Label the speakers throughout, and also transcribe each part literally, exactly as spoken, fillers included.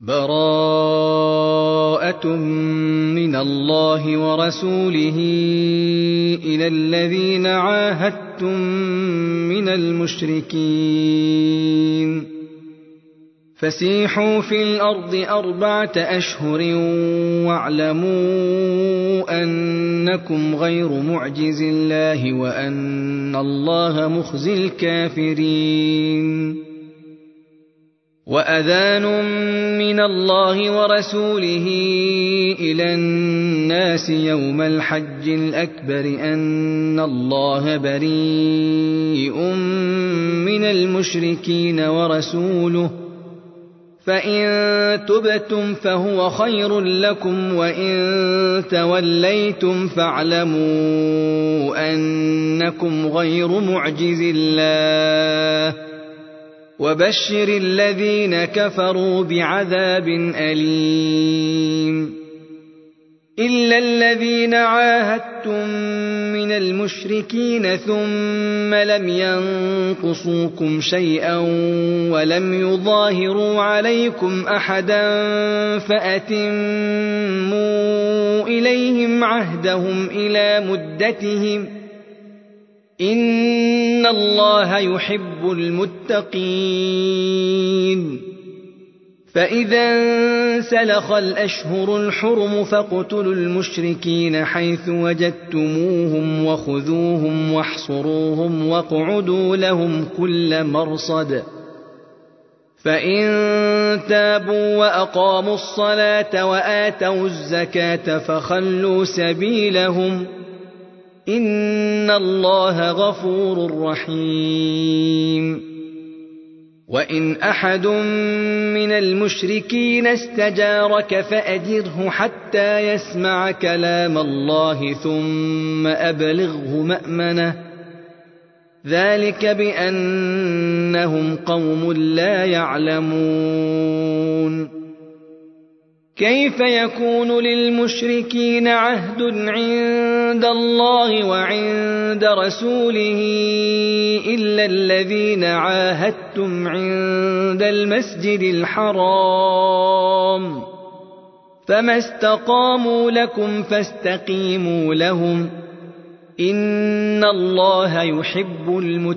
Speaker 1: براءة من الله ورسوله إلى الذين عاهدتم من المشركين فسيحوا في الأرض أربعة أشهر واعلموا أنكم غير معجز الله وأن الله مخزي الكافرين وأذان من الله ورسوله إلى الناس يوم الحج الأكبر أن الله بريء من المشركين ورسوله فإن تبتم فهو خير لكم وإن توليتم فاعلموا أنكم غير معجز الله وبشر الذين كفروا بعذاب أليم إلا الذين عاهدتم من المشركين ثم لم ينقصوكم شيئا ولم يظاهروا عليكم أحدا فأتموا إليهم عهدهم إلى مدتهم إن الله يحب المتقين فإذا انسلخ الأشهر الحرم فاقتلوا المشركين حيث وجدتموهم وخذوهم واحصروهم واقعدوا لهم كل مرصد فإن تابوا وأقاموا الصلاة وآتوا الزكاة فخلوا سبيلهم إن الله غفور رحيم وإن أحد من المشركين استجارك فأجره حتى يسمع كلام الله ثم أبلغه مأمنه ذلك بأنهم قوم لا يعلمون كيف يكون للمشركين عهد عند الله وعند رسوله إلا الذين عاهدتم عند المسجد الحرام فما استقاموا لكم فاستقيموا لهم إن الله يحب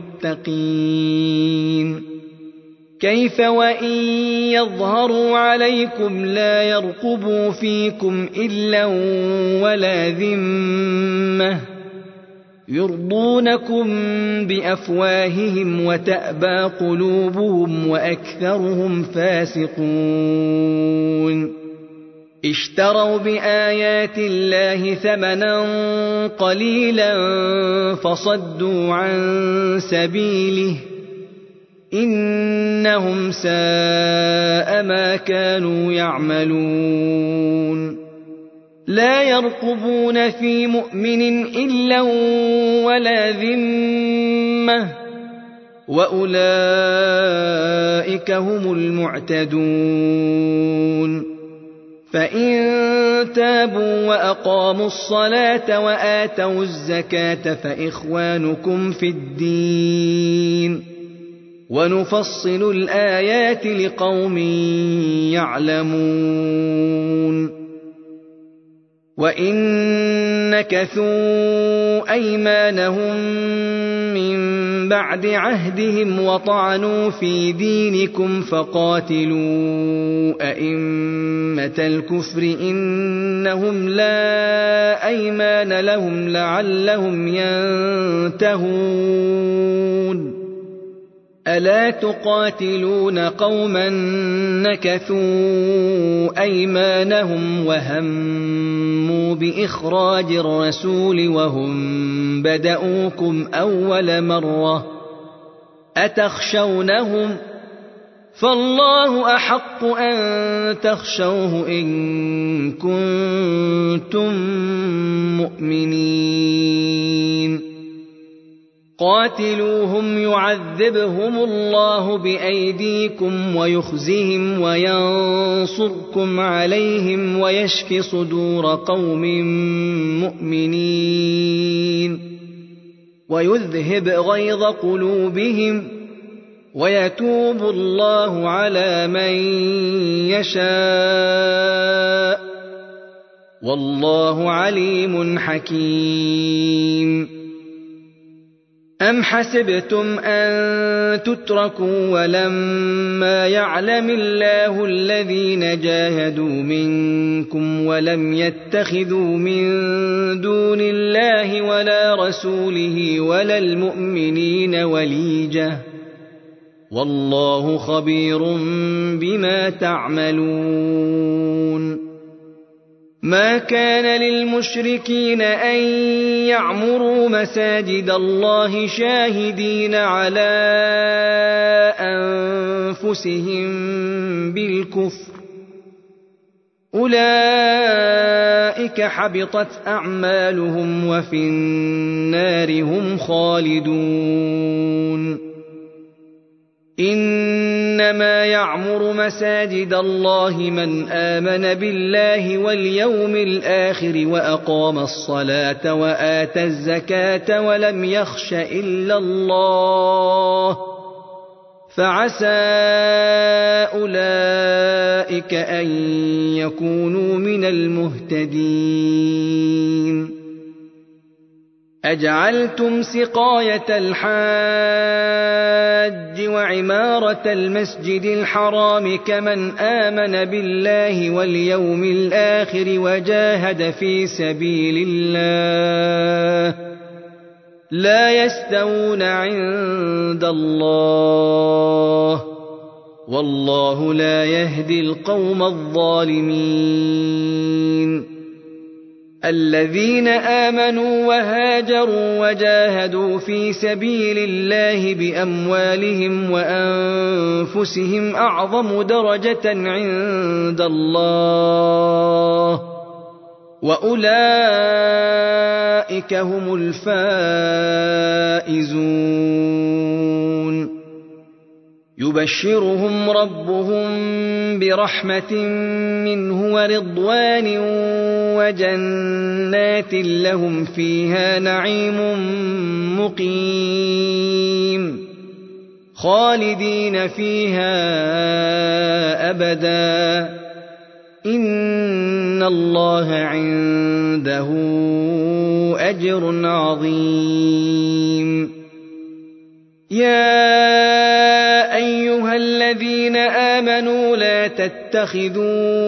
Speaker 1: المتقين كيف وإن يظهروا عليكم لا يرقبوا فيكم إلا ولا ذمة يرضونكم بأفواههم وتأبى قلوبهم وأكثرهم فاسقون اشتروا بآيات الله ثمنا قليلا فصدوا عن سبيله إنهم ساء ما كانوا يعملون لا يرقبون في مؤمن إلا ولا ذمة وأولئك هم المعتدون فإن تابوا وأقاموا الصلاة وآتوا الزكاة فإخوانكم في الدين ونفصل الآيات لقوم يعلمون وإن نكثوا أيمانهم من بعد عهدهم وطعنوا في دينكم فقاتلوا أئمة الكفر إنهم لا أيمان لهم لعلهم ينتهون ألا تقاتلون قوما نكثوا أيمانهم وهموا بإخراج الرسول وهم بدؤوكم أول مرة أتخشونهم فالله أحق أن تخشوه إن كنتم مؤمنين قاتلوهم يعذبهم الله بأيديكم ويخزهم وينصركم عليهم ويشف صدور قوم مؤمنين ويذهب غيظ قلوبهم ويتوب الله على من يشاء والله عليم حكيم. أم حسبتم أن تتركوا ولما يعلم الله الذين جاهدوا منكم ولم يتخذوا من دون الله ولا رسوله ولا المؤمنين وليجة والله خبير بما تعملون. ما كان للمشركين أن يعمروا مساجد الله شاهدين على أنفسهم بالكفر أولئك حبطت أعمالهم وفي النار هم خالدون. إنما يعمر مساجد الله من آمن بالله واليوم الآخر وأقام الصلاة وآتى الزكاة ولم يخش إلا الله فعسى أولئك أن يكونوا من المهتدين. أجعلتم سقاية الحاج وعمارة المسجد الحرام كمن آمن بالله واليوم الآخر وجاهد في سبيل الله لا يستوون عند الله والله لا يهدي القوم الظالمين. الذين آمنوا وهاجروا وجاهدوا في سبيل الله بأموالهم وأنفسهم أعظم درجة عند الله وأولئك هم الفائزون. يبشرهم ربهم برحمة منه ورضوان وجنات لهم فيها نعيم مقيم خالدين فيها أبدا إن الله عنده أجر عظيم. يا أيها الذين آمنوا لا تتخذوا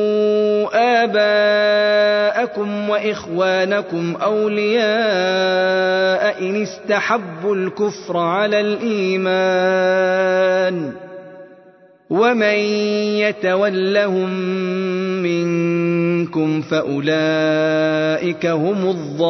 Speaker 1: آباءكم وإخوانكم أولياء إن استحبوا الكفر على الإيمان ومن يتولهم منكم فأولئك هم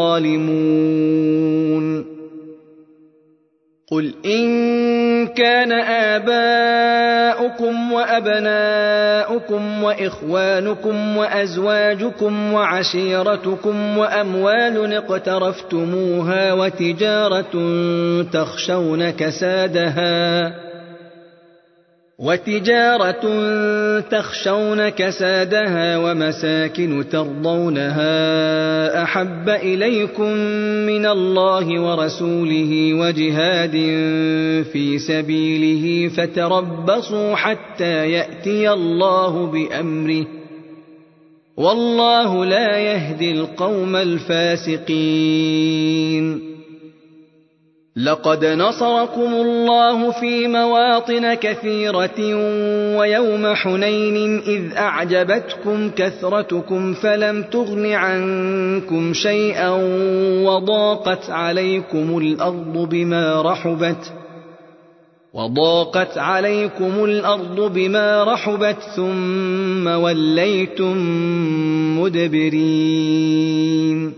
Speaker 1: الظالمون. قل إن كان آباؤكم وأبناؤكم وإخوانكم وأزواجكم وعشيرتكم وأموال اقترفتموها وتجارة تخشون كسادها وتجارة تخشون كسادها ومساكن ترضونها أحب إليكم من الله ورسوله وجهاد في سبيله فتربصوا حتى يأتي الله بأمره والله لا يهدي القوم الفاسقين. لقد نصركم الله في مواطن كثيرة ويوم حنين إذ أعجبتكم كثرتكم فلم تغن عنكم شيئا وضاقت عليكم الأرض بما رحبت وضاقت عليكم الأرض بما رحبت ثم وليتم مدبرين.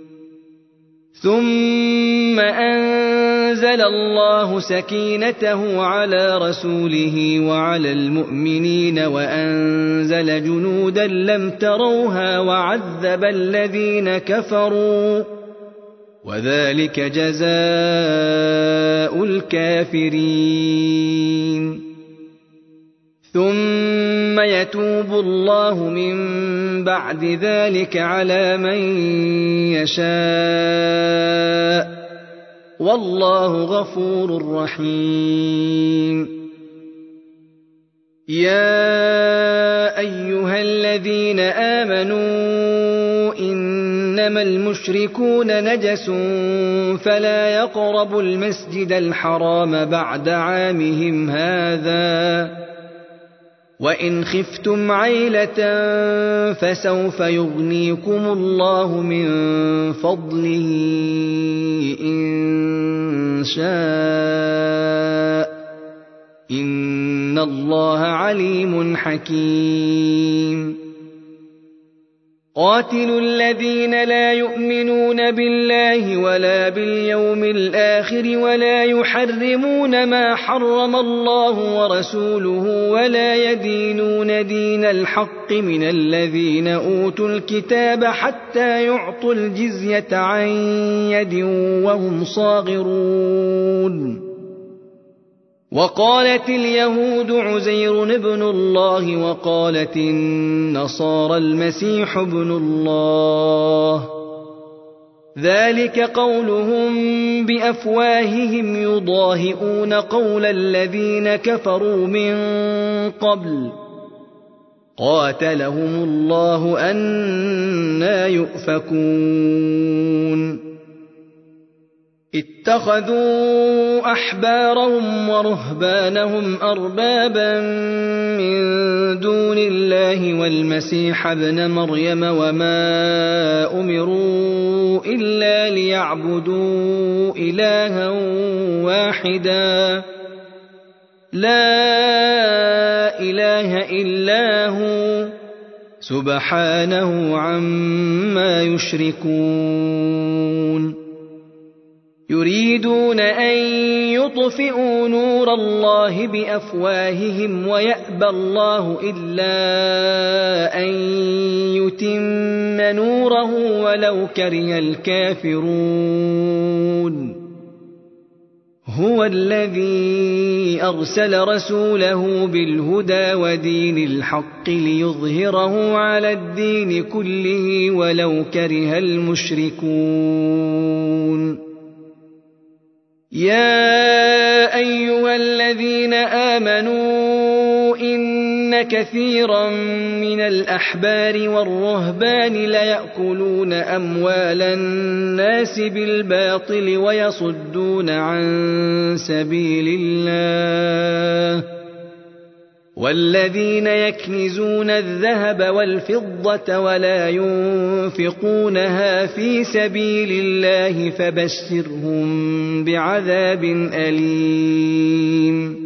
Speaker 1: ثم أنزل الله سكينته على رسوله وعلى المؤمنين وأنزل جنودا لم تروها وعذب الذين كفروا وذلك جزاء الكافرين. ثم يتوب الله من بعد ذلك على من يشاء والله غفور رحيم. يا أيها الذين آمنوا إنما المشركون نجس فلا يقربوا المسجد الحرام بعد عامهم هذا وإن خفتم عيلة فسوف يغنيكم الله من فضله إن شاء إن الله عليم حكيم قاتلوا الذين لا يؤمنون بالله ولا باليوم الآخر ولا يحرمون ما حرم الله ورسوله ولا يدينون دين الحق من الذين أوتوا الكتاب حتى يعطوا الجزية عن يد وهم صاغرون وقالت اليهود عزير ابن الله وقالت النصارى المسيح ابن الله ذلك قولهم بأفواههم يضاهئون قول الذين كفروا من قبل قاتلهم الله أنى يؤفكون اتخذوا أحبارهم ورهبانهم أربابا من دون الله والمسيح ابن مريم وما أمروا إلا ليعبدوا إلها واحدا لا إله إلا هو سبحانه عما يشركون يريدون أن يطفئوا نور الله بأفواههم ويأبى الله إلا أن يتم نوره ولو كره الكافرون هو الذي أرسل رسوله بالهدى ودين الحق ليظهره على الدين كله ولو كره المشركون يا أيها الذين آمنوا إن كثيرا من الأحبار والرهبان ليأكلون أموال الناس بالباطل ويصدون عن سبيل الله والذين يكنزون الذهب والفضة ولا ينفقونها في سبيل الله فبشرهم بعذاب أليم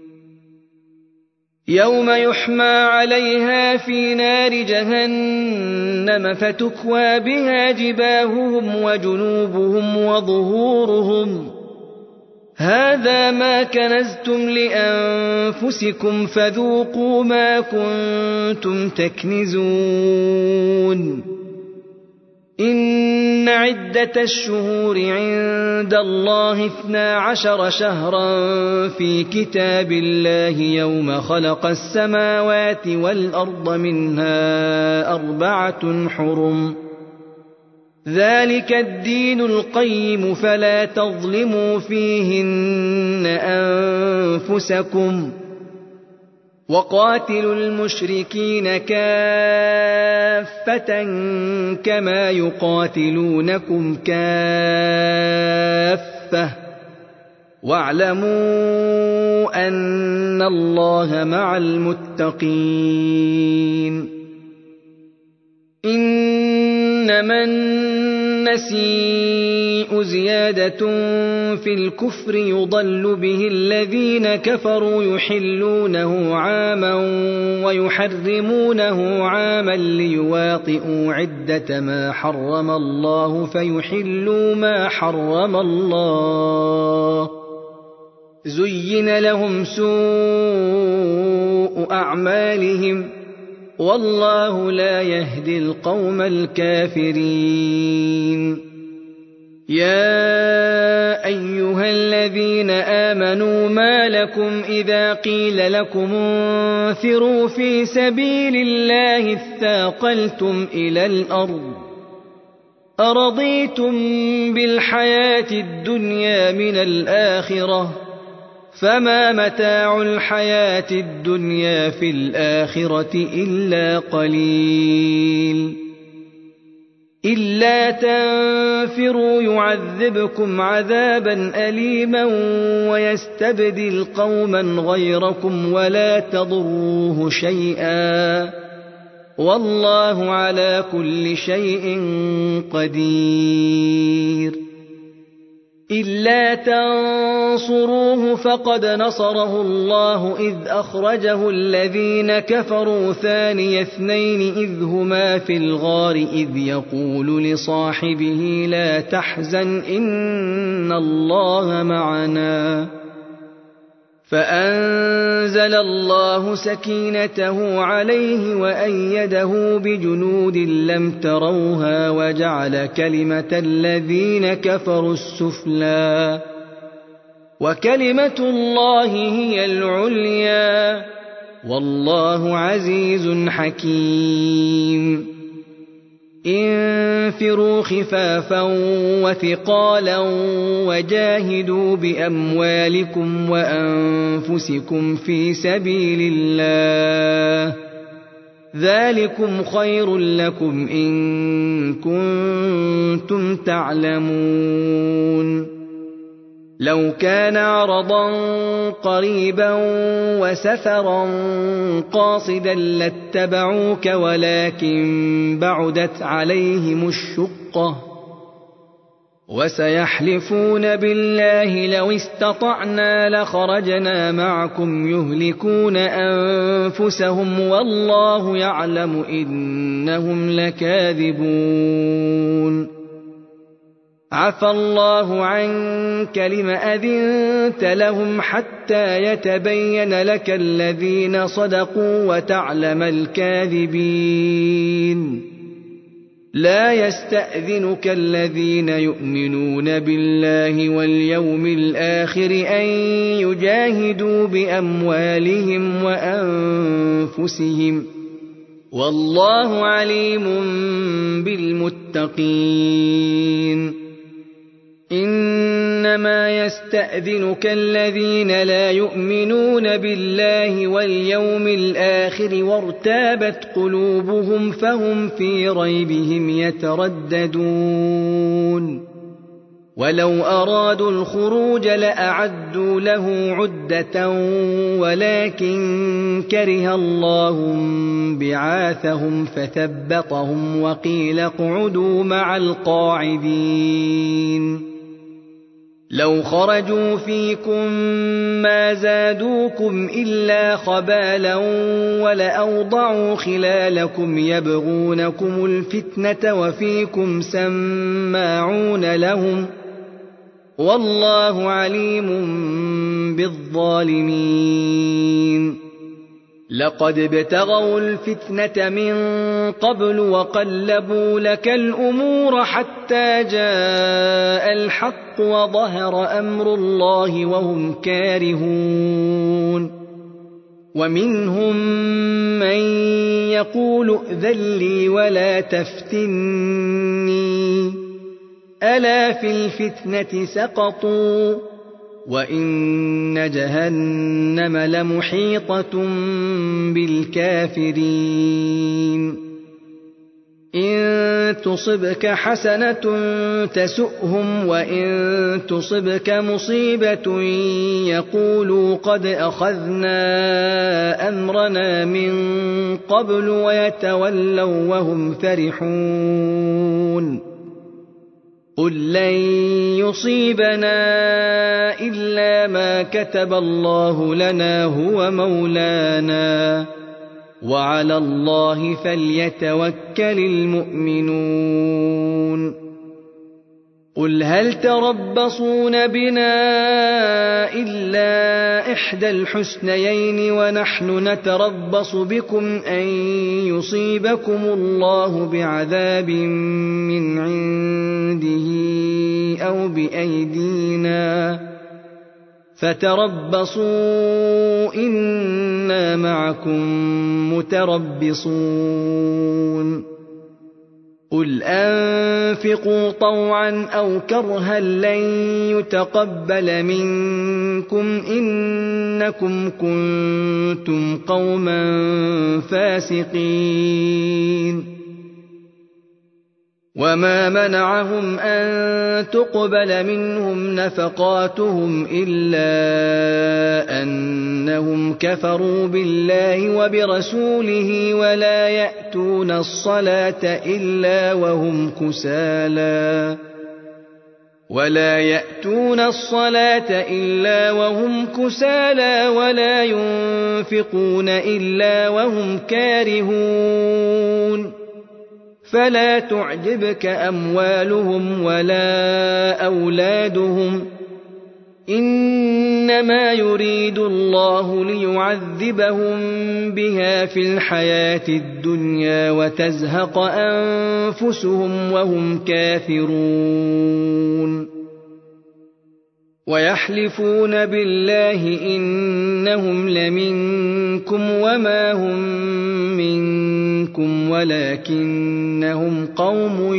Speaker 1: يوم يحمى عليها في نار جهنم فتكوى بها جباههم وجنوبهم وظهورهم هذا ما كنزتم لأنفسكم فذوقوا ما كنتم تكنزون إن عدة الشهور عند الله اثنا عشر شهرا في كتاب الله يوم خلق السماوات والأرض منها أربعة حرم ذلك الدين القيم فلا تظلموا فيهن أنفسكم وقاتلوا المشركين كافة كما يقاتلونكم كافة واعلموا أن الله مع المتقين إنما النسيء زيادة في الكفر يضل به الذين كفروا يحلونه عاما ويحرمونه عاما ليواطئوا عدة ما حرم الله فيحلوا ما حرم الله زين لهم سوء أعمالهم والله لا يهدي القوم الكافرين يا أيها الذين آمنوا ما لكم إذا قيل لكم انفروا في سبيل الله اثاقلتم إلى الأرض أرضيتم بالحياة الدنيا من الآخرة فما متاع الحياة الدنيا في الآخرة إلا قليل إلا تنفروا يعذبكم عذابا أليما ويستبدل قوما غيركم ولا تضروه شيئا والله على كل شيء قدير إلا تنصروه فقد نصره الله إذ أخرجه الذين كفروا ثاني اثنين إذ هما في الغار إذ يقول لصاحبه لا تحزن إن الله معنا فأنزل الله سكينته عليه وأيده بجنود لم تروها وجعل كلمة الذين كفروا السفلى وكلمة الله هي العليا والله عزيز حكيم انفروا خفافا وثقالا وجاهدوا بأموالكم وأنفسكم في سبيل الله ذلكم خير لكم إن كنتم تعلمون لو كان عرضا قريبا وسفرا قاصدا لاتبعوك ولكن بعدت عليهم الشقة وسيحلفون بالله لو استطعنا لخرجنا معكم يهلكون أنفسهم والله يعلم إنهم لكاذبون عفى الله عنك لم أذنت لهم حتى يتبين لك الذين صدقوا وتعلم الكاذبين لا يستأذنك الذين يؤمنون بالله واليوم الآخر أن يجاهدوا بأموالهم وأنفسهم والله عليم بالمتقين إنما يستأذنك الذين لا يؤمنون بالله واليوم الآخر وارتابت قلوبهم فهم في ريبهم يترددون ولو أرادوا الخروج لأعدوا له عدة ولكن كره الله بعاثهم فثبطهم وقيل اقعدوا مع القاعدين لو خرجوا فيكم ما زادوكم إلا خبالا ولأوضعوا خلالكم يبغونكم الفتنة وفيكم سماعون لهم والله عليم بالظالمين لقد ابتغوا الفتنة من قبل وقلبوا لك الأمور حتى جاء الحق وظهر أمر الله وهم كارهون ومنهم من يقول ائذن لي ولا تفتني ألا في الفتنة سقطوا وإن جهنم لمحيطة بالكافرين إن تصبك حسنة تسؤهم وإن تصبك مصيبة يقولوا قد أخذنا أمرنا من قبل ويتولوا وهم فرحون قل لن يصيبنا إلا ما كتب الله لنا هو مولانا وعلى الله فليتوكل المؤمنون قل هل تربصون بنا إلا إحدى الحسنيين ونحن نتربص بكم أن يصيبكم الله بعذاب من عنده أو بأيدينا فتربصوا إنا معكم متربصون قل أنفقوا طوعا أو كرها لن يتقبل منكم منكم إنكم كنتم قوما فاسقين وما منعهم أن تقبل منهم نفقاتهم إلا أنهم كفروا بالله وبرسوله ولا يأتون الصلاة إلا وهم كسالى ولا يأتون الصلاة إلا وهم كسالى ولا ينفقون إلا وهم كارهون فلا تعجبك أموالهم ولا أولادهم إنما يريد الله ليعذبهم بها في الحياة الدنيا وتزهق أنفسهم وهم كافرون ويحلفون بالله إنهم لمنكم وما هم منكم ولكنهم قوم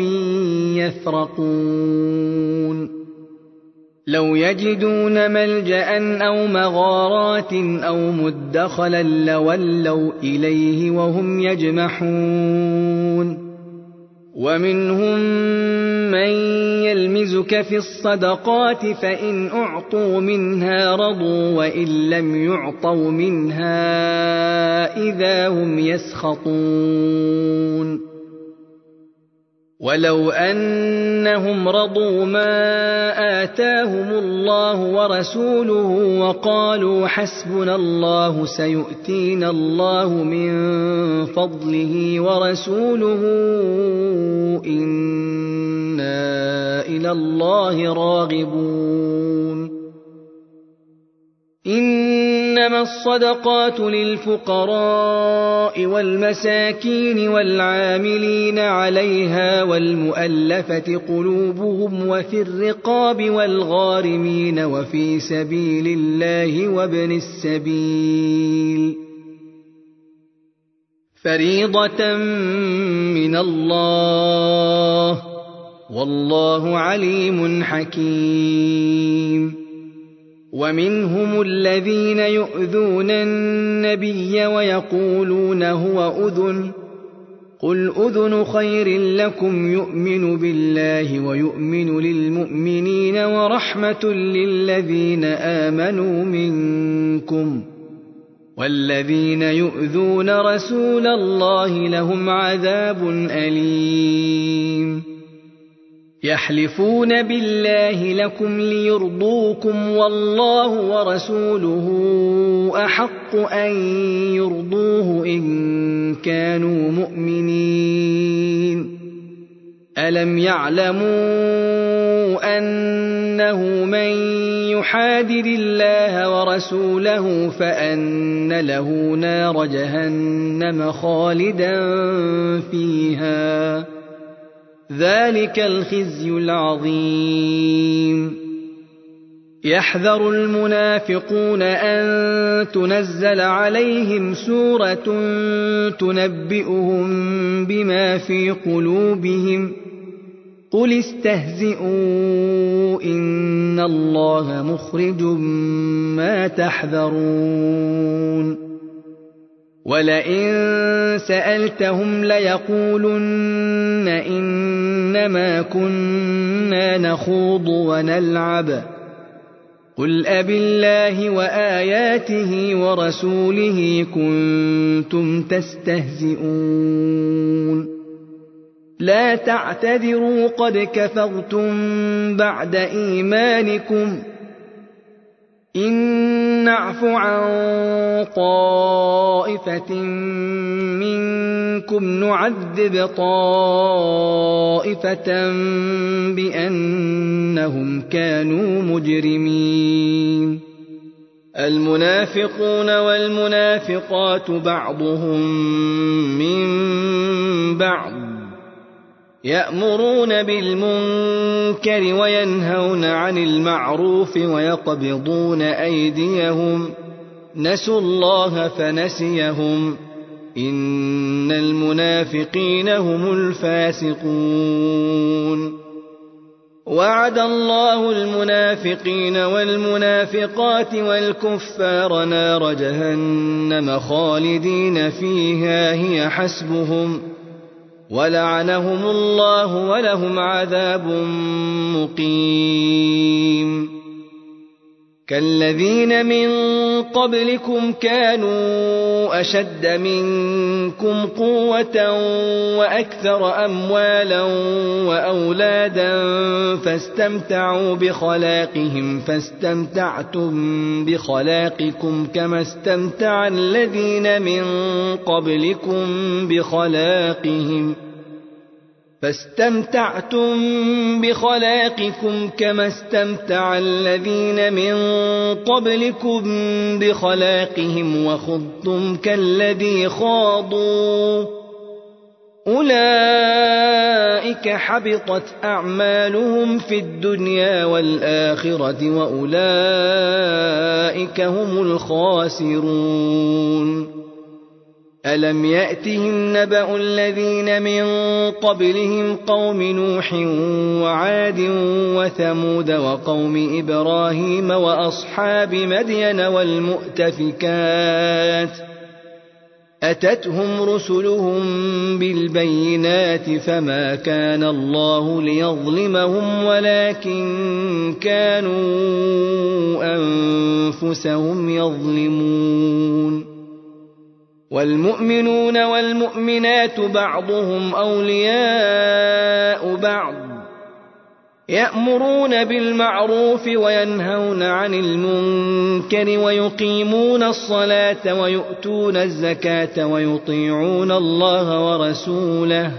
Speaker 1: يفرقون لو يجدون ملجأ أو مغارات أو مدخلا لولوا إليه وهم يجمحون ومنهم من يلمزك في الصدقات فإن أعطوا منها رضوا وإن لم يعطوا منها إذا هم يسخطون ولو أنهم رضوا ما آتاهم الله ورسوله وقالوا حسبنا الله سيؤتينا الله من فضله ورسوله إنا إلى الله راغبون إنما الصدقات للفقراء والمساكين والعاملين عليها والمؤلفة قلوبهم وفي الرقاب والغارمين وفي سبيل الله وابن السبيل فريضة من الله والله عليم حكيم ومنهم الذين يؤذون النبي ويقولون هو أذن قل أذن خير لكم يؤمن بالله ويؤمن للمؤمنين ورحمة للذين آمنوا منكم والذين يؤذون رسول الله لهم عذاب أليم يحلفون بالله لكم ليرضوكم والله ورسوله أحق أن يرضوه إن كانوا مؤمنين ألم يعلموا أنه من يحادد الله ورسوله فأن له نار جهنم خالدا فيها ذلك الخزي العظيم يحذر المنافقون أن تنزل عليهم سورة تنبئهم بما في قلوبهم قل استهزئوا إن الله مخرج ما تحذرون ولئن سألتهم ليقولن إنما كنا نخوض ونلعب قل أبالله وآياته ورسوله كنتم تستهزئون لا تعتذروا قد كفرتم بعد إيمانكم إن نعف عن طائفة منكم نعذب طائفة بأنهم كانوا مجرمين المنافقون والمنافقات بعضهم من بعض يأمرون بالمنكر وينهون عن المعروف ويقبضون أيديهم نسوا الله فنسيهم إن المنافقين هم الفاسقون وعد الله المنافقين والمنافقات والكفار نار جهنم خالدين فيها هي حسبهم ولعنهم الله ولهم عذاب مقيم كالذين من قبلكم كانوا أشد منكم قوة وأكثر أموالا وأولادا فاستمتعوا بخلاقهم فاستمتعتم بخلاقكم كما استمتع الذين من قبلكم بخلاقهم فاستمتعتم بخلاقكم كما استمتع الذين من قبلكم بخلاقهم وخضتم كالذي خاضوا أولئك حبطت أعمالهم في الدنيا والآخرة وأولئك هم الخاسرون ألم يأتهم نبأ الذين من قبلهم قوم نوح وعاد وثمود وقوم إبراهيم وأصحاب مدين والمؤتفكات أتتهم رسلهم بالبينات فما كان الله ليظلمهم ولكن كانوا أنفسهم يظلمون والمؤمنون والمؤمنات بعضهم أولياء بعض يأمرون بالمعروف وينهون عن المنكر ويقيمون الصلاة ويؤتون الزكاة ويطيعون الله ورسوله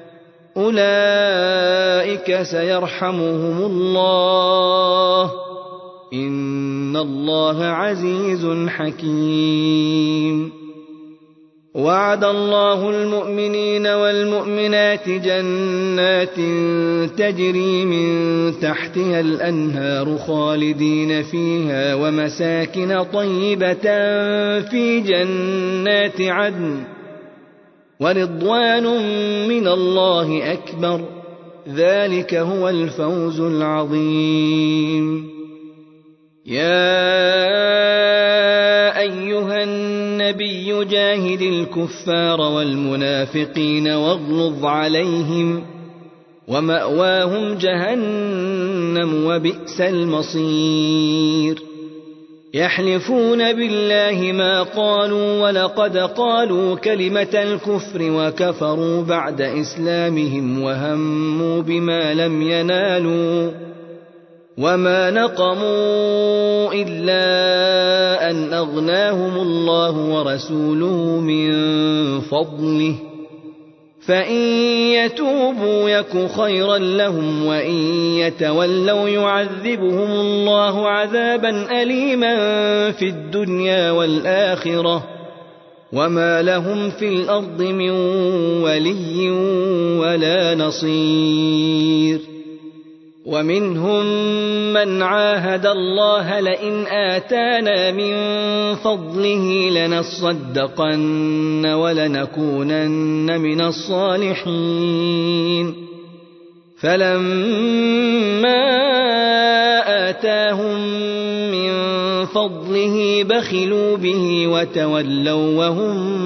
Speaker 1: أولئك سيرحمهم الله إن الله عزيز حكيم وعد الله المؤمنين والمؤمنات جنات تجري من تحتها الأنهار خالدين فيها ومساكن طيبة في جنات عدن ورضوان من الله أكبر ذلك هو الفوز العظيم يا أيها النبي جاهد الكفار والمنافقين واغلظ عليهم ومأواهم جهنم وبئس المصير يحلفون بالله ما قالوا ولقد قالوا كلمة الكفر وكفروا بعد إسلامهم وهموا بما لم ينالوا وما نقموا إلا أن أغناهم الله ورسوله من فضله فإن يتوبوا يك خيرا لهم وإن يتولوا يعذبهم الله عذابا أليما في الدنيا والآخرة وما لهم في الأرض من ولي ولا نصير ومنهم من عاهد الله لئن آتانا من فضله لنصدقن ولنكونن من الصالحين فلما آتاهم من فضله بخلوا به وتولوا وهم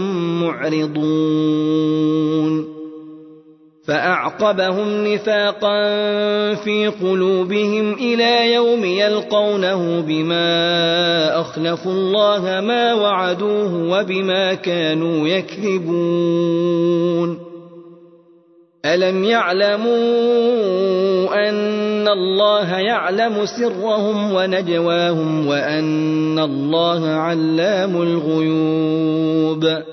Speaker 1: معرضون فأعقبهم نفاقا في قلوبهم إلى يوم يلقونه بما أخلفوا الله ما وعدوه وبما كانوا يكذبون ألم يعلموا أن الله يعلم سرهم ونجواهم وأن الله علام الغيوب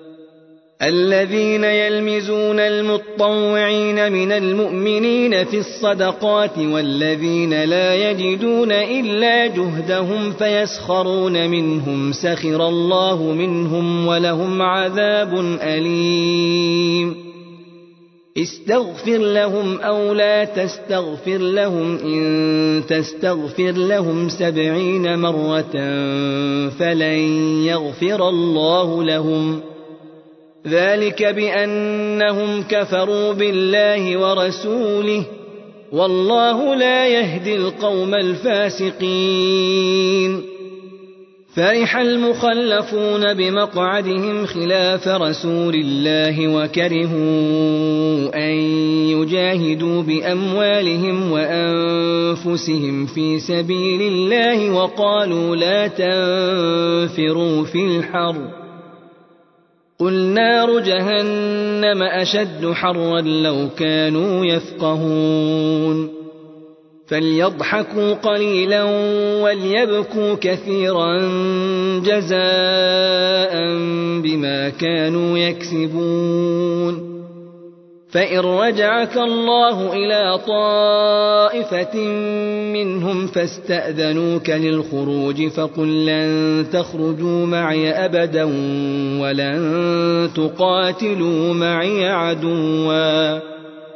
Speaker 1: الذين يلمزون المطوعين من المؤمنين في الصدقات والذين لا يجدون إلا جهدهم فيسخرون منهم سخر الله منهم ولهم عذاب أليم استغفر لهم أو لا تستغفر لهم إن تستغفر لهم سبعين مرة فلن يغفر الله لهم ذلك بأنهم كفروا بالله ورسوله والله لا يهدي القوم الفاسقين. فرح المخلفون بمقعدهم خلاف رسول الله وكرهوا أن يجاهدوا بأموالهم وأنفسهم في سبيل الله وقالوا لا تنفروا في الحر قل نار جهنم أشد حرا لو كانوا يفقهون. فليضحكوا قليلا وليبكوا كثيرا جزاء بما كانوا يكسبون. فإن رجعك الله إلى طائفة منهم فاستأذنوك للخروج فقل لن تخرجوا معي أبدا ولن تقاتلوا معي عدوا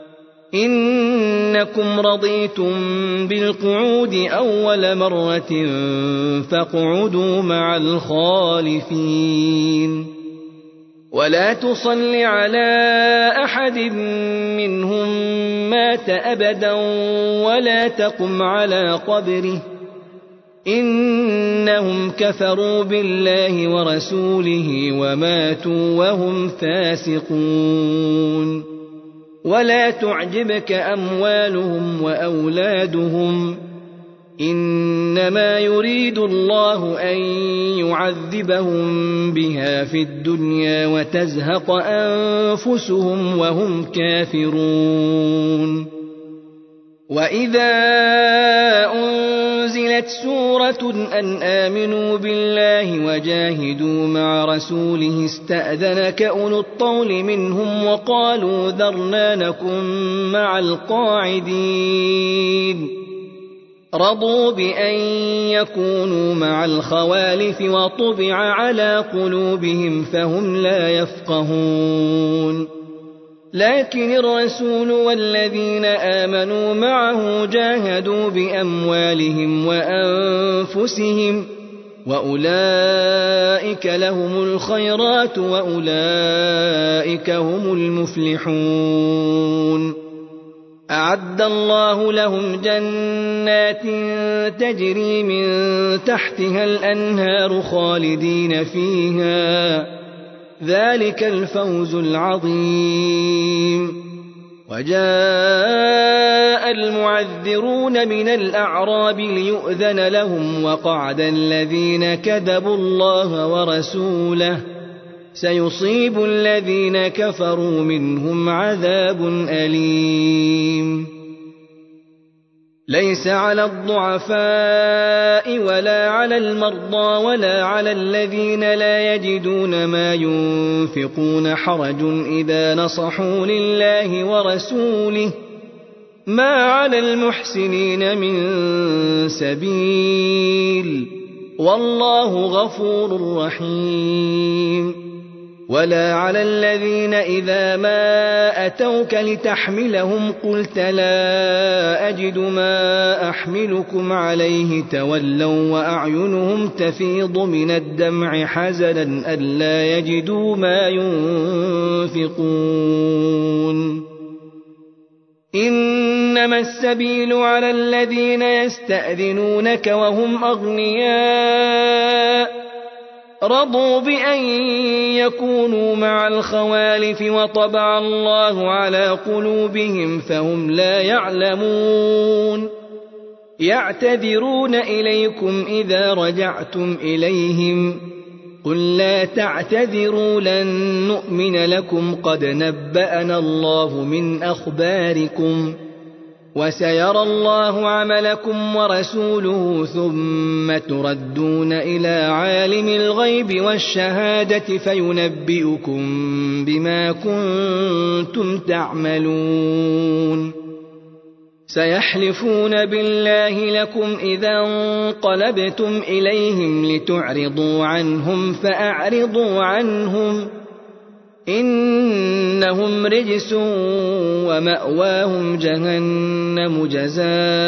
Speaker 1: إنكم رضيتم بالقعود أول مرة فاقعدوا مع الخالفين. ولا تصل على أحد منهم مات أبدا ولا تقم على قبره إنهم كفروا بالله ورسوله وماتوا وهم فاسقون. ولا تعجبك أموالهم وأولادهم إنما يريد الله أن يعذبهم بها في الدنيا وتزهق أنفسهم وهم كافرون. وإذا أنزلت سورة أن آمنوا بالله وجاهدوا مع رسوله استأذنك أولو الطول منهم وقالوا ذرنا نكن مع القاعدين رضوا بأن يكونوا مع الخوالف وطبع على قلوبهم فهم لا يفقهون. لكن الرسول والذين آمنوا معه جاهدوا بأموالهم وأنفسهم وأولئك لهم الخيرات وأولئك هم المفلحون. أعد الله لهم جنات تجري من تحتها الأنهار خالدين فيها ذلك الفوز العظيم. وجاء المعذرون من الأعراب ليؤذن لهم وقعد الذين كذبوا الله ورسوله سيصيب الذين كفروا منهم عذاب أليم. ليس على الضعفاء ولا على المرضى ولا على الذين لا يجدون ما ينفقون حرج إذا نصحوا لله ورسوله ما على المحسنين من سبيل والله غفور رحيم. ولا على الذين إذا ما أتوك لتحملهم قلت لا أجد ما أحملكم عليه تولوا وأعينهم تفيض من الدمع حزنا ألا يجدوا ما ينفقون. إنما السبيل على الذين يستأذنونك وهم أغنياء رضوا بأن يكونوا مع الخوالف وطبع الله على قلوبهم فهم لا يعلمون. يعتذرون إليكم إذا رجعتم إليهم قل لا تعتذروا لن نؤمن لكم قد نبأنا الله من أخباركم وسيرى الله عملكم ورسوله ثم تردون إلى عالم الغيب والشهادة فينبئكم بما كنتم تعملون. سيحلفون بالله لكم إذا انقلبتم إليهم لتعرضوا عنهم فأعرضوا عنهم إنهم رجس ومأواهم جهنم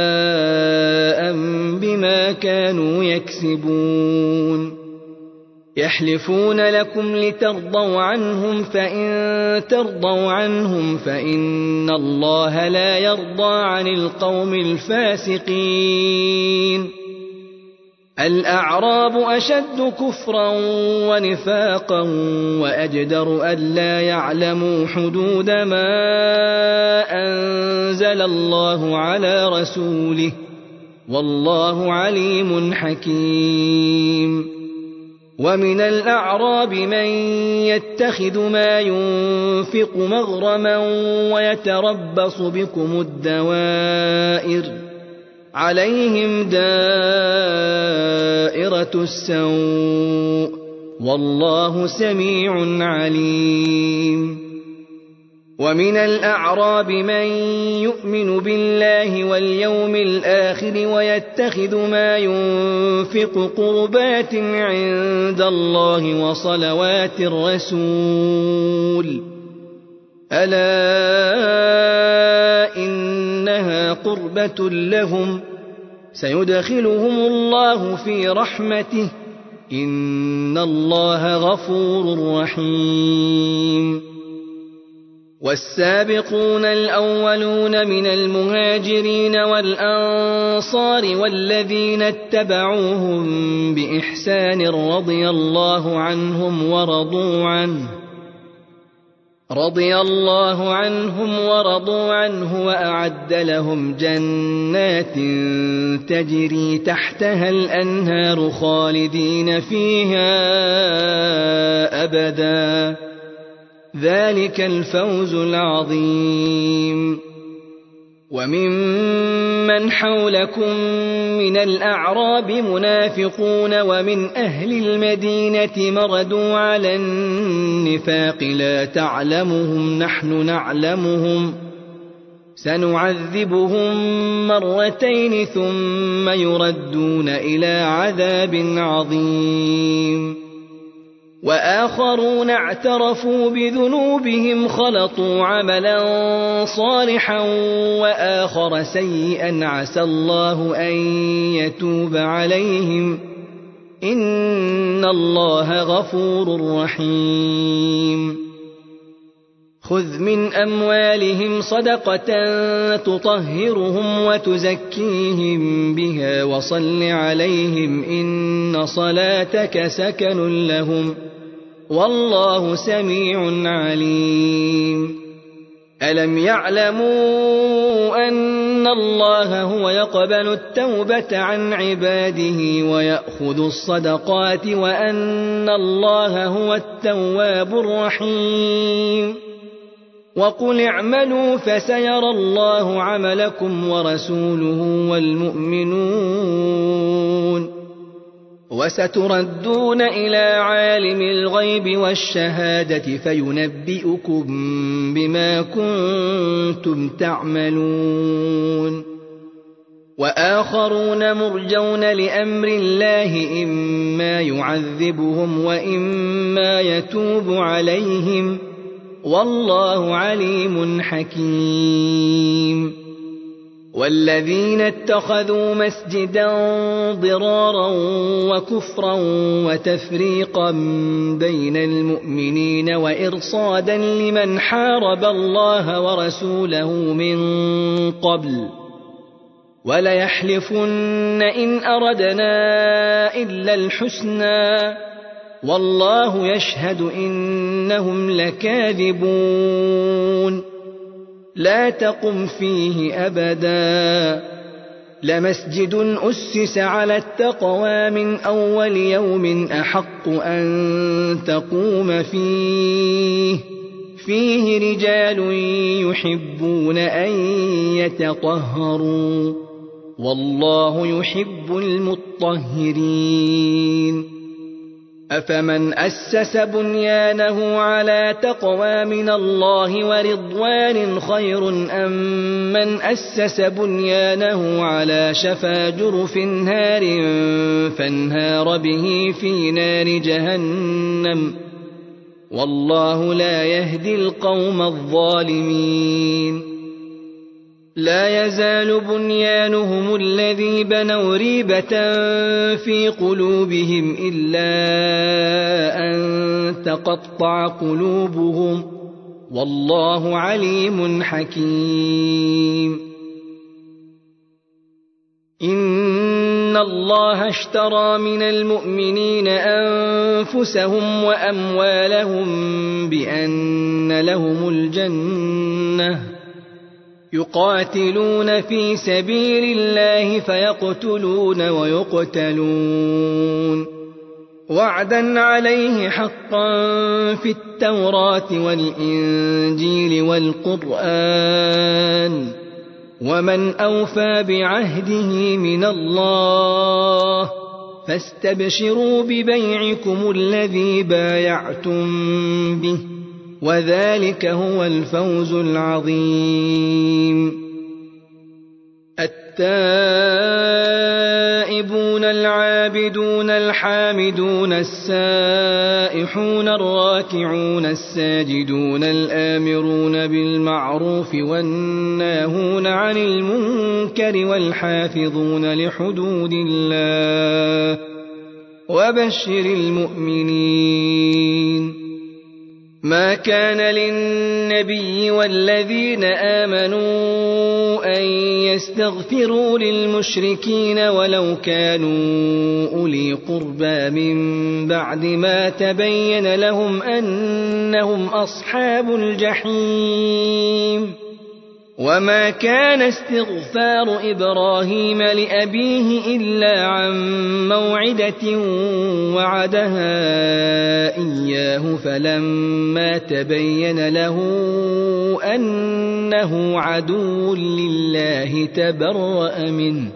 Speaker 1: جزاء بما كانوا يكسبون. يحلفون لكم لترضوا عنهم فإن ترضوا عنهم فإن الله لا يرضى عن القوم الفاسقين. الأعراب أشد كفرا ونفاقا وأجدر ألا يعلموا حدود ما أنزل الله على رسوله والله عليم حكيم. ومن الأعراب من يتخذ ما ينفق مغرما ويتربص بكم الدوائر عليهم دائرة السوء والله سميع عليم. ومن الأعراب من يؤمن بالله واليوم الآخر ويتخذ ما ينفق قربات عند الله وصلوات الرسول ألا إنها قربة لهم سيدخلهم الله في رحمته إن الله غفور رحيم. والسابقون الأولون من المهاجرين والأنصار والذين اتبعوهم بإحسان رضي الله عنهم ورضوا عنه رضي الله عنهم ورضوا عنه وأعد لهم جنات تجري تحتها الأنهار خالدين فيها أبدا ذلك الفوز العظيم. وممن حولكم من الأعراب منافقون ومن أهل المدينة مردوا على النفاق لا تعلمهم نحن نعلمهم سنعذبهم مرتين ثم يردون إلى عذاب عظيم. وآخرون اعترفوا بذنوبهم خلطوا عملا صالحا وآخر سيئا عسى الله أن يتوب عليهم إن الله غفور رحيم. خذ من أموالهم صدقة تطهرهم وتزكيهم بها وصل عليهم إن صلاتك سكن لهم والله سميع عليم. ألم يعلموا أن الله هو يقبل التوبة عن عباده ويأخذ الصدقات وأن الله هو التواب الرحيم. وقل اعملوا فسيرى الله عملكم ورسوله والمؤمنون وستردون إلى عالم الغيب والشهادة فينبئكم بما كنتم تعملون. وآخرون مرجون لأمر الله إما يعذبهم وإما يتوب عليهم والله عليم حكيم. والذين اتخذوا مسجدا ضرارا وكفرا وتفريقا بين المؤمنين وإرصادا لمن حارب الله ورسوله من قبل وليحلفن إن أردنا إلا الحسنى والله يشهد إنهم لكاذبون. لا تقم فيه أبدا لمسجد أسس على التقوى من أول يوم أحق أن تقوم فيه فيه رجال يحبون أن يتطهروا والله يحب المطهرين. أفمن أسس بنيانه على تقوى من الله ورضوان خير أم من أسس بنيانه على شفا جرف هار فانهار به في نار جهنم والله لا يهدي القوم الظالمين. لا يزال بنيانهم الذي بنوا ريبة في قلوبهم إلا أن تقطع قلوبهم والله عليم حكيم. إن الله اشترى من المؤمنين أنفسهم وأموالهم بأن لهم الجنة يقاتلون في سبيل الله فيقتلون ويقتلون وعدا عليه حقا في التوراة والإنجيل والقرآن ومن أوفى بعهده من الله فاستبشروا ببيعكم الذي بايعتم به وذلك هو الفوز العظيم. التائبون العابدون الحامدون السائحون الراكعون الساجدون الآمرون بالمعروف والناهون عن المنكر والحافظون لحدود الله وبشر المؤمنين. ما كان للنبي والذين آمنوا أن يستغفروا للمشركين ولو كانوا أولي قربى من بعد ما تبين لهم أنهم أصحاب الجحيم. وما كان استغفار إبراهيم لأبيه إلا عن موعدة وعدها إياه فلما تبين له أنه عدو لله تبرأ منه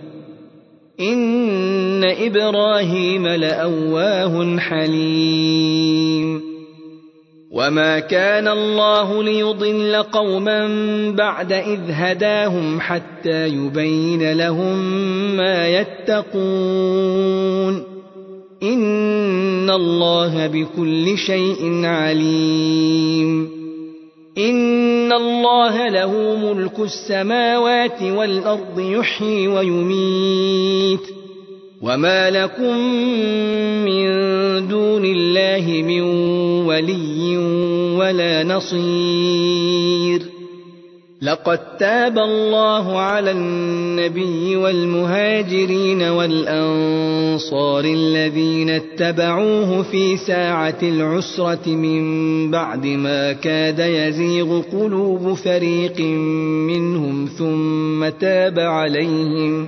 Speaker 1: إن إبراهيم لأواه حليم. وما كان الله ليضل قوما بعد إذ هداهم حتى يبين لهم ما يتقون إن الله بكل شيء عليم. إن الله له ملك السماوات والأرض يحيي ويميت وما لكم من دون الله من ولي ولا نصير. لقد تاب الله على النبي والمهاجرين والأنصار الذين اتبعوه في ساعة العسرة من بعد ما كاد يزيغ قلوب فريق منهم ثم تاب عليهم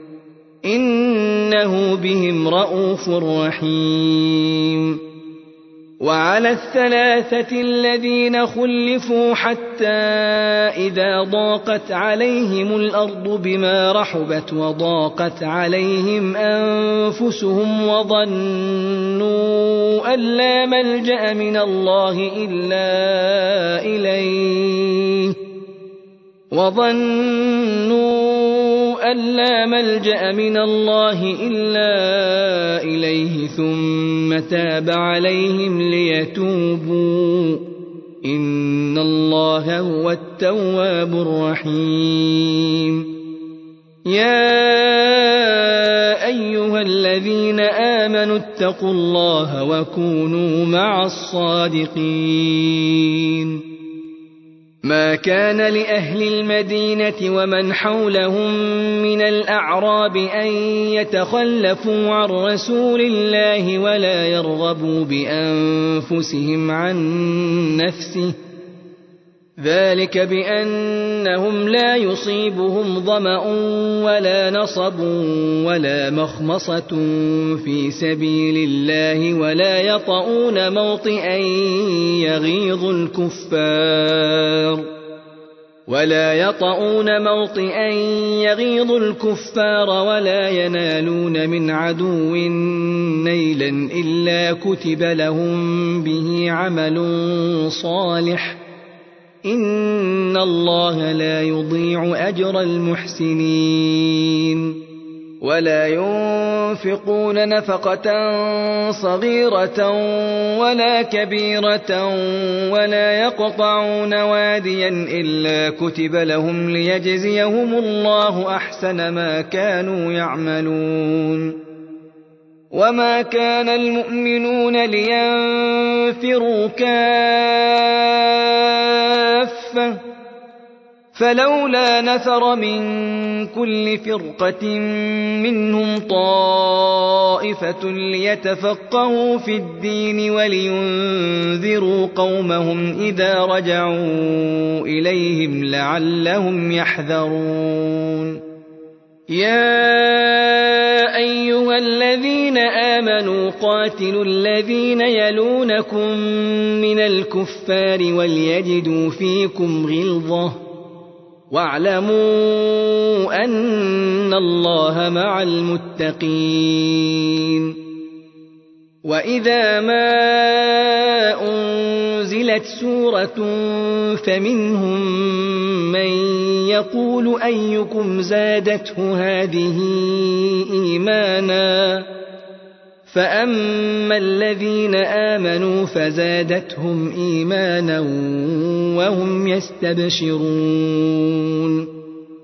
Speaker 1: إنه بهم رءوف رحيم. وعلى الثلاثة الذين خلفوا حتى إذا ضاقت عليهم الأرض بما رحبت وضاقت عليهم أنفسهم وظنوا أن لا ملجأ من الله إلا إليه وظنوا أن لا ملجأ من الله إلا إليه ثم تاب عليهم ليتوبوا إن الله هو التواب الرحيم. يا أيها الذين آمنوا اتقوا الله وكونوا مع الصادقين. ما كان لأهل المدينة ومن حولهم من الأعراب أن يتخلفوا عن رسول الله ولا يرغبوا بأنفسهم عن نفسه ذلك بأنهم لا يصيبهم ظمأ ولا نصب ولا مخمصة في سبيل الله ولا يطؤون موطئا يغيظ الكفار ولا يطؤون موطئا يغيظ الكفار ولا ينالون من عدو نيلا إلا كتب لهم به عمل صالح إن الله لا يضيع أجر المحسنين. ولا ينفقون نفقة صغيرة ولا كبيرة ولا يقطعون واديا إلا كتب لهم ليجزيهم الله أحسن ما كانوا يعملون. وما كان المؤمنون لينفروا كافة فلولا نفر من كل فرقة منهم طائفة ليتفقهوا في الدين ولينذروا قومهم إذا رجعوا إليهم لعلهم يحذرون. يا أيها الذين آمنوا قاتلوا الذين يلونكم من الكفار وليجدوا فيكم غلظة واعلموا أن الله مع المتقين. وإذا ما أنزلت سورة فمنهم من يقول أيكم زادته هذه إيمانا فأما الذين آمنوا فزادتهم إيمانا وهم يستبشرون.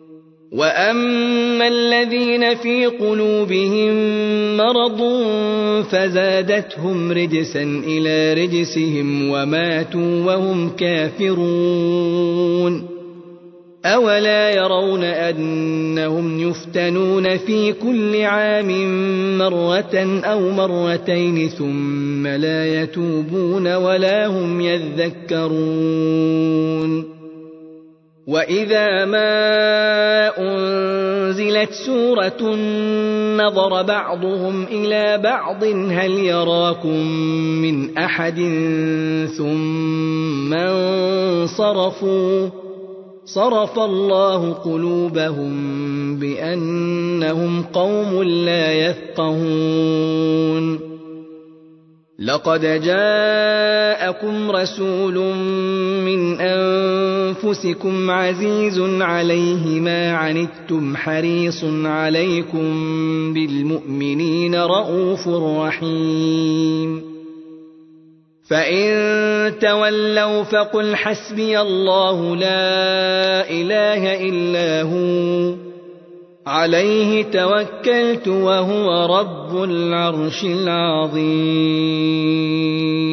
Speaker 1: وأما الذين في قلوبهم مرض فزادتهم رجسا إلى رجسهم وماتوا وهم كافرون. أولا يرون أنهم يفتنون في كل عام مرة أو مرتين ثم لا يتوبون ولا هم يذكرون. وإذا ما أنزلت سورة نظر بعضهم إلى بعض هل يراكم من أحد ثم انصرفوا صرف الله قلوبهم بأنهم قوم لا يفقهون. لقد جاءكم رسول من أنفسكم عزيز عليه ما عنتم حريص عليكم بالمؤمنين رءوف رحيم. فإن تولوا فقل حسبي الله لا إله إلا هو عليه توكلت وهو رب العرش العظيم.